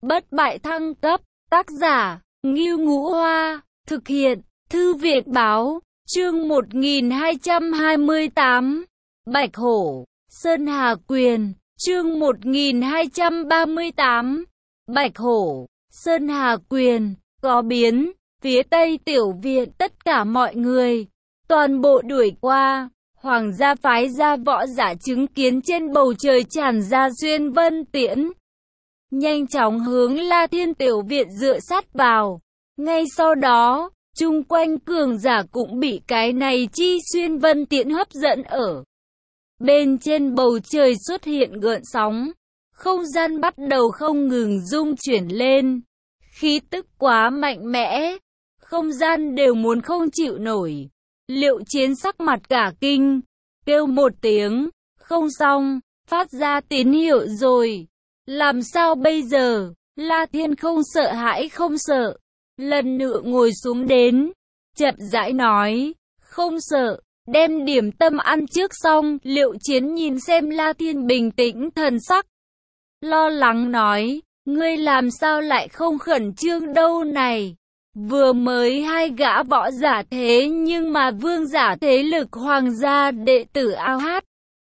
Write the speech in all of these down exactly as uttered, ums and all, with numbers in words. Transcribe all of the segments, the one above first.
Bất bại thăng cấp, tác giả, Ngưu Ngũ Hoa, thực hiện, Thư viện báo, chương một nghìn hai trăm hai mươi tám, Bạch Hổ, Sơn Hà Quyền, chương một nghìn hai trăm ba mươi tám, Bạch Hổ, Sơn Hà Quyền, có biến, phía tây tiểu viện tất cả mọi người, toàn bộ đuổi qua. Hoàng gia phái ra võ giả chứng kiến trên bầu trời tràn ra xuyên vân tiễn. Nhanh chóng hướng La Thiên tiểu viện dựa sát vào. Ngay sau đó, chung quanh cường giả cũng bị cái này chi xuyên vân tiễn hấp dẫn ở. Bên trên bầu trời xuất hiện gợn sóng. Không gian bắt đầu không ngừng rung chuyển lên. Khí tức quá mạnh mẽ. Không gian đều muốn không chịu nổi. Liệu Chiến sắc mặt cả kinh, kêu một tiếng, không xong, phát ra tín hiệu rồi. Làm sao bây giờ? La Thiên không sợ hãi không sợ, lần nữa ngồi xuống đến, chậm rãi nói, không sợ, đem điểm tâm ăn trước xong. Liệu Chiến nhìn xem La Thiên bình tĩnh thần sắc, lo lắng nói, ngươi làm sao lại không khẩn trương đâu này? Vừa mới hai gã võ giả thế nhưng mà vương giả thế lực hoàng gia đệ tử ao hát.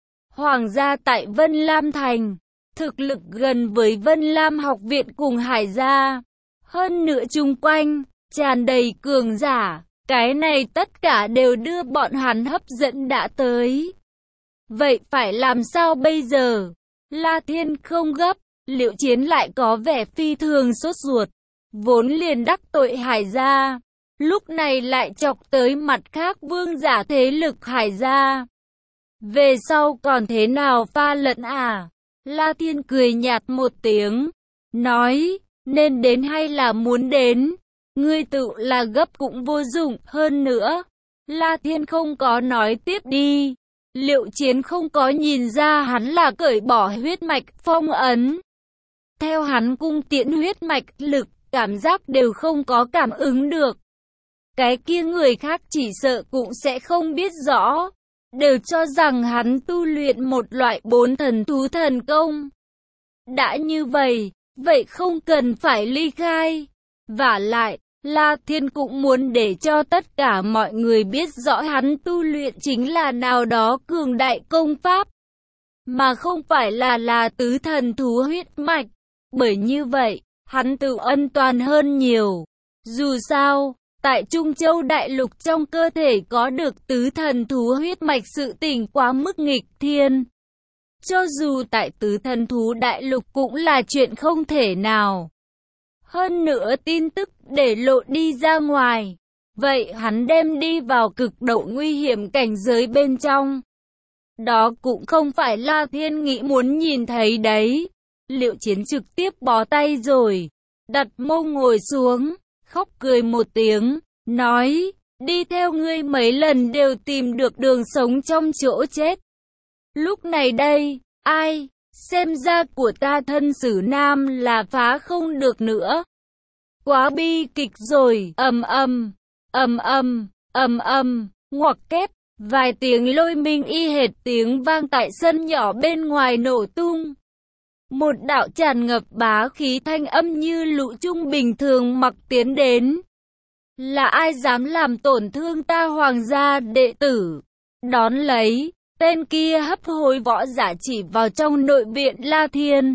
Hoàng gia tại Vân Lam Thành, thực lực gần với Vân Lam học viện cùng Hải gia. Hơn nữa chung quanh, tràn đầy cường giả, cái này tất cả đều đưa bọn hắn hấp dẫn đã tới. Vậy phải làm sao bây giờ? La Thiên không gấp, Liệu Chiến lại có vẻ phi thường sốt ruột. Vốn liền đắc tội Hải gia, lúc này lại chọc tới mặt khác vương giả thế lực Hải gia. Về sau còn thế nào pha lẫn à? La Thiên cười nhạt một tiếng, nói, nên đến hay là muốn đến, ngươi tự là gấp cũng vô dụng. Hơn nữa, La Thiên không có nói tiếp đi. Liệu Chiến không có nhìn ra hắn là cởi bỏ huyết mạch phong ấn. Theo hắn cung tiễn huyết mạch lực, cảm giác đều không có cảm ứng được. Cái kia người khác chỉ sợ cũng sẽ không biết rõ, đều cho rằng hắn tu luyện một loại bốn thần thú thần công. Đã như vậy, vậy không cần phải ly khai. Vả lại, La Thiên cũng muốn để cho tất cả mọi người biết rõ hắn tu luyện chính là nào đó cường đại công pháp, mà không phải là là tứ thần thú huyết mạch. Bởi như vậy, hắn tự ân toàn hơn nhiều. Dù sao, tại Trung Châu Đại Lục trong cơ thể có được tứ thần thú huyết mạch sự tình quá mức nghịch thiên. Cho dù tại tứ thần thú Đại Lục cũng là chuyện không thể nào. Hơn nữa tin tức để lộ đi ra ngoài. Vậy hắn đem đi vào cực độ nguy hiểm cảnh giới bên trong. Đó cũng không phải là Thiên nghĩ muốn nhìn thấy đấy. Liệu Chiến trực tiếp bó tay rồi, đặt mông ngồi xuống, khóc cười một tiếng, nói, đi theo ngươi mấy lần đều tìm được đường sống trong chỗ chết. Lúc này đây, ai, xem ra của ta thân sử nam là phá không được nữa. Quá bi kịch rồi, ầm ầm, ầm ầm, ầm ầm, ngoặc kép, vài tiếng lôi minh y hệt tiếng vang tại sân nhỏ bên ngoài nổ tung. Một đạo tràn ngập bá khí thanh âm như lũ trung bình thường mặc tiến đến. Là ai dám làm tổn thương ta hoàng gia đệ tử? Đón lấy, tên kia hấp hối võ giả chỉ vào trong nội viện La Thiên.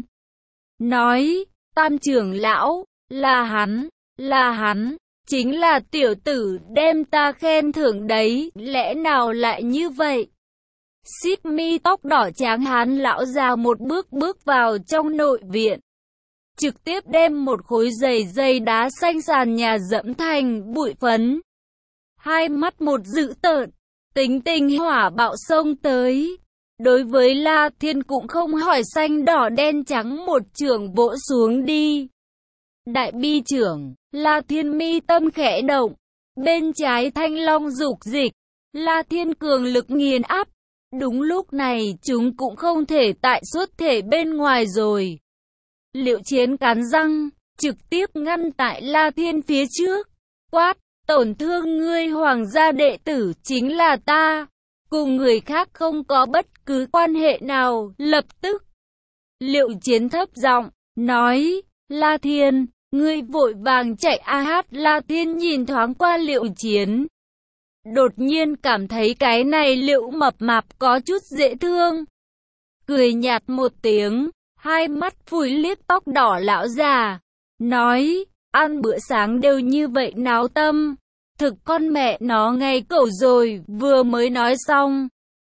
Nói, Tam trưởng lão, là hắn, là hắn, chính là tiểu tử đem ta khen thưởng đấy, lẽ nào lại như vậy? Xích mi tóc đỏ tráng hán lão già một bước bước vào trong nội viện, trực tiếp đem một khối dày dày đá xanh sàn nhà dẫm thành bụi phấn. Hai mắt một dữ tợn, tính tình hỏa bạo xông tới. Đối với La Thiên cũng không hỏi xanh đỏ đen trắng, một chưởng vỗ xuống đi. Đại bi trưởng, La Thiên mi tâm khẽ động, bên trái thanh long dục dịch, La Thiên cường lực nghiền áp. Đúng lúc này chúng cũng không thể tại xuất thể bên ngoài rồi. Liệu Chiến cắn răng, trực tiếp ngăn tại La Thiên phía trước, quát, tổn thương ngươi hoàng gia đệ tử chính là ta, cùng người khác không có bất cứ quan hệ nào. Lập tức, Liệu Chiến thấp giọng nói, La Thiên, ngươi vội vàng chạy a hát. La Thiên nhìn thoáng qua Liệu Chiến. Đột nhiên cảm thấy cái này Liệu mập mạp có chút dễ thương. Cười nhạt một tiếng, hai mắt phủi liếc tóc đỏ lão già. Nói, ăn bữa sáng đều như vậy náo tâm. Thực con mẹ nó ngay cẩu rồi, vừa mới nói xong.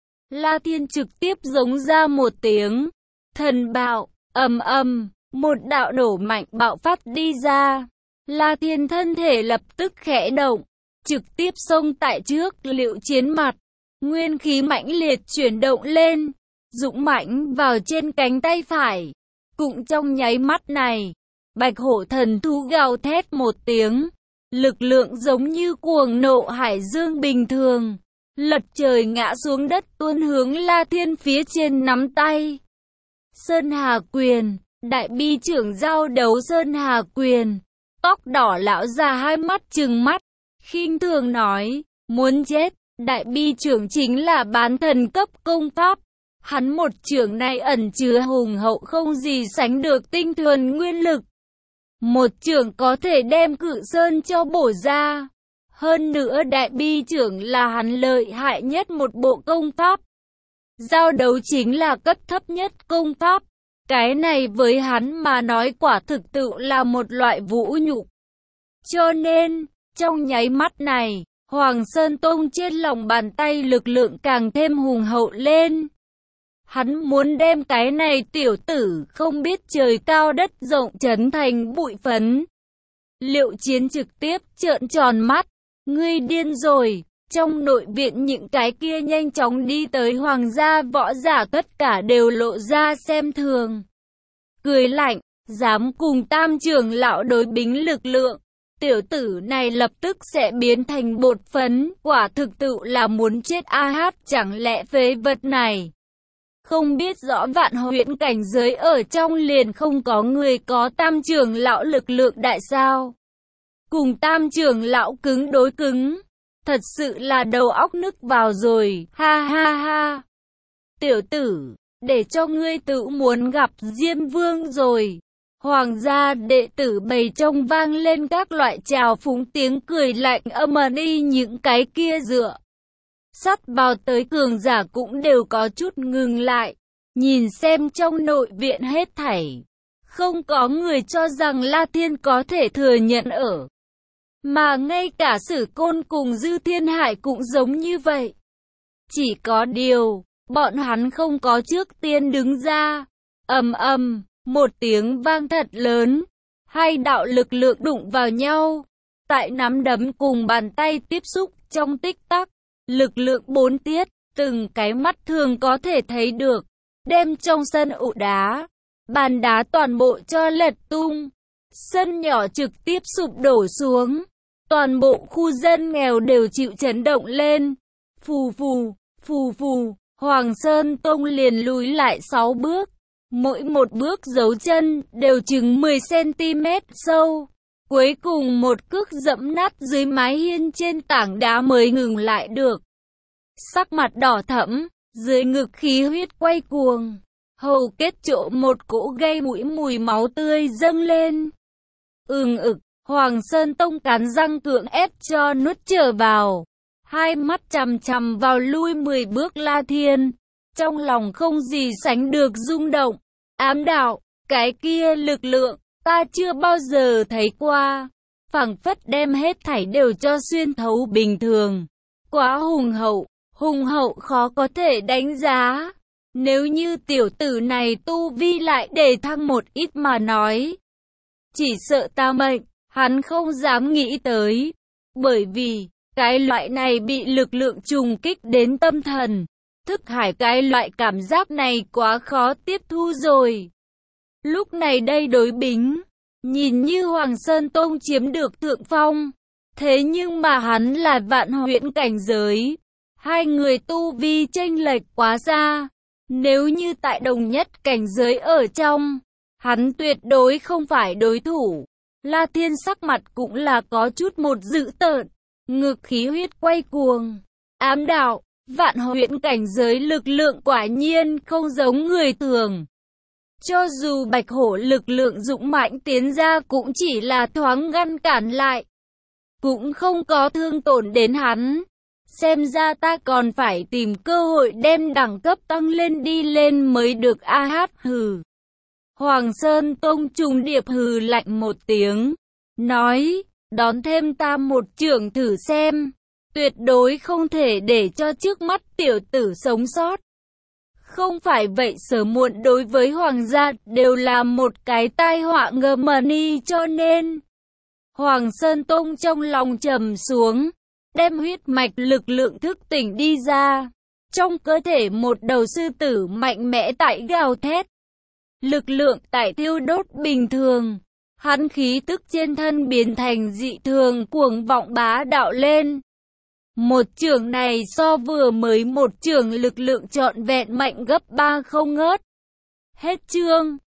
La Thiên trực tiếp giống ra một tiếng. Thần bạo, ầm ầm, một đạo nổ mạnh bạo phát đi ra. La Thiên thân thể lập tức khẽ động, trực tiếp xông tại trước Liệu Chiến mặt. Nguyên khí mãnh liệt chuyển động lên, dũng mãnh vào trên cánh tay phải. Cũng trong nháy mắt này, bạch hổ thần thú gào thét một tiếng. Lực lượng giống như cuồng nộ hải dương bình thường. Lật trời ngã xuống đất tuôn hướng La Thiên phía trên nắm tay. Sơn Hà Quyền, đại bi trưởng giao đấu Sơn Hà Quyền. Tóc đỏ lão già hai mắt trừng mắt, khinh thường nói, muốn chết, đại bi trưởng chính là bán thần cấp công pháp. Hắn một trưởng này ẩn chứa hùng hậu không gì sánh được tinh thuần nguyên lực. Một trưởng có thể đem cự sơn cho bổ ra. Hơn nữa đại bi trưởng là hắn lợi hại nhất một bộ công pháp. Giao đấu chính là cấp thấp nhất công pháp. Cái này với hắn mà nói quả thực tự là một loại vũ nhục. Cho nên, trong nháy mắt này, Hoàng Sơn Tông trên lòng bàn tay lực lượng càng thêm hùng hậu lên. Hắn muốn đem cái này tiểu tử không biết trời cao đất rộng chấn thành bụi phấn. Liệu Chiến trực tiếp trợn tròn mắt. Ngươi điên rồi. Trong nội viện những cái kia nhanh chóng đi tới hoàng gia võ giả tất cả đều lộ ra xem thường. Cười lạnh, dám cùng tam trưởng lão đối bính lực lượng. Tiểu tử này lập tức sẽ biến thành bột phấn. Quả thực tự là muốn chết a hát. Chẳng lẽ phế vật này không biết rõ vạn huyễn cảnh giới ở trong liền không có người có tam trưởng lão lực lượng đại sao? Cùng tam trưởng lão cứng đối cứng. Thật sự là đầu óc nức vào rồi, ha ha ha. Tiểu tử, để cho ngươi tự muốn gặp Diêm Vương rồi. Hoàng gia đệ tử bầy trông vang lên các loại trào phúng tiếng cười lạnh âm y những cái kia dựa. Sắt vào tới cường giả cũng đều có chút ngừng lại. Nhìn xem trong nội viện hết thảy. Không có người cho rằng La Thiên có thể thừa nhận ở. Mà ngay cả Sử Côn cùng Dư Thiên Hải cũng giống như vậy. Chỉ có điều, bọn hắn không có trước tiên đứng ra. Ầm ầm, một tiếng vang thật lớn. Hai đạo lực lượng đụng vào nhau. Tại nắm đấm cùng bàn tay tiếp xúc trong tích tắc. Lực lượng bốn tiết, từng cái mắt thường có thể thấy được. Đem trong sân ụ đá, bàn đá toàn bộ cho lật tung. Sân nhỏ trực tiếp sụp đổ xuống. Toàn bộ khu dân nghèo đều chịu chấn động lên. Phù phù, phù phù, Hoàng Sơn Tông liền lùi lại sáu bước. Mỗi một bước dấu chân đều chừng mười xăng ti mét sâu. Cuối cùng một cước dẫm nát dưới mái hiên trên tảng đá mới ngừng lại được. Sắc mặt đỏ thẫm, dưới ngực khí huyết quay cuồng. Hầu kết chỗ một cỗ gây mũi mùi máu tươi dâng lên. Ừng ực, Hoàng Sơn Tông cắn răng cưỡng ép cho nuốt trở vào. Hai mắt chằm chằm vào lui mười bước La Thiên. Trong lòng không gì sánh được rung động. Ám đạo, cái kia lực lượng, ta chưa bao giờ thấy qua. Phảng phất đem hết thảy đều cho xuyên thấu bình thường. Quá hùng hậu, hùng hậu khó có thể đánh giá. Nếu như tiểu tử này tu vi lại để thăng một ít mà nói. Chỉ sợ ta mệnh, hắn không dám nghĩ tới. Bởi vì, cái loại này bị lực lượng trùng kích đến tâm thần. Thức hải cái loại cảm giác này quá khó tiếp thu rồi. Lúc này đây đối bính, nhìn như Hoàng Sơn Tông chiếm được thượng phong. Thế nhưng mà hắn là vạn huyễn cảnh giới. Hai người tu vi chênh lệch quá xa. Nếu như tại đồng nhất cảnh giới ở trong, hắn tuyệt đối không phải đối thủ. La Thiên sắc mặt cũng là có chút một dữ tợn. Ngực khí huyết quay cuồng. Ám đạo, vạn huyễn cảnh giới lực lượng quả nhiên không giống người thường. Cho dù bạch hổ lực lượng dũng mãnh tiến ra cũng chỉ là thoáng ngăn cản lại, cũng không có thương tổn đến hắn. Xem ra ta còn phải tìm cơ hội đem đẳng cấp tăng lên đi lên mới được. A hát hừ. Hoàng Sơn Tông trùng điệp hừ lạnh một tiếng, nói, đón thêm ta một chưởng thử xem. Tuyệt đối không thể để cho trước mắt tiểu tử sống sót. Không phải vậy sớm muộn đối với hoàng gia đều là một cái tai họa ngầm mani, cho nên Hoàng Sơn Tông trong lòng trầm xuống, đem huyết mạch lực lượng thức tỉnh đi ra. Trong cơ thể một đầu sư tử mạnh mẽ tại gào thét, lực lượng tại thiêu đốt bình thường. Hắn khí tức trên thân biến thành dị thường cuồng vọng bá đạo lên. Một chưởng này so vừa mới một chưởng lực lượng trọn vẹn mạnh gấp ba không ngớt. Hết chương.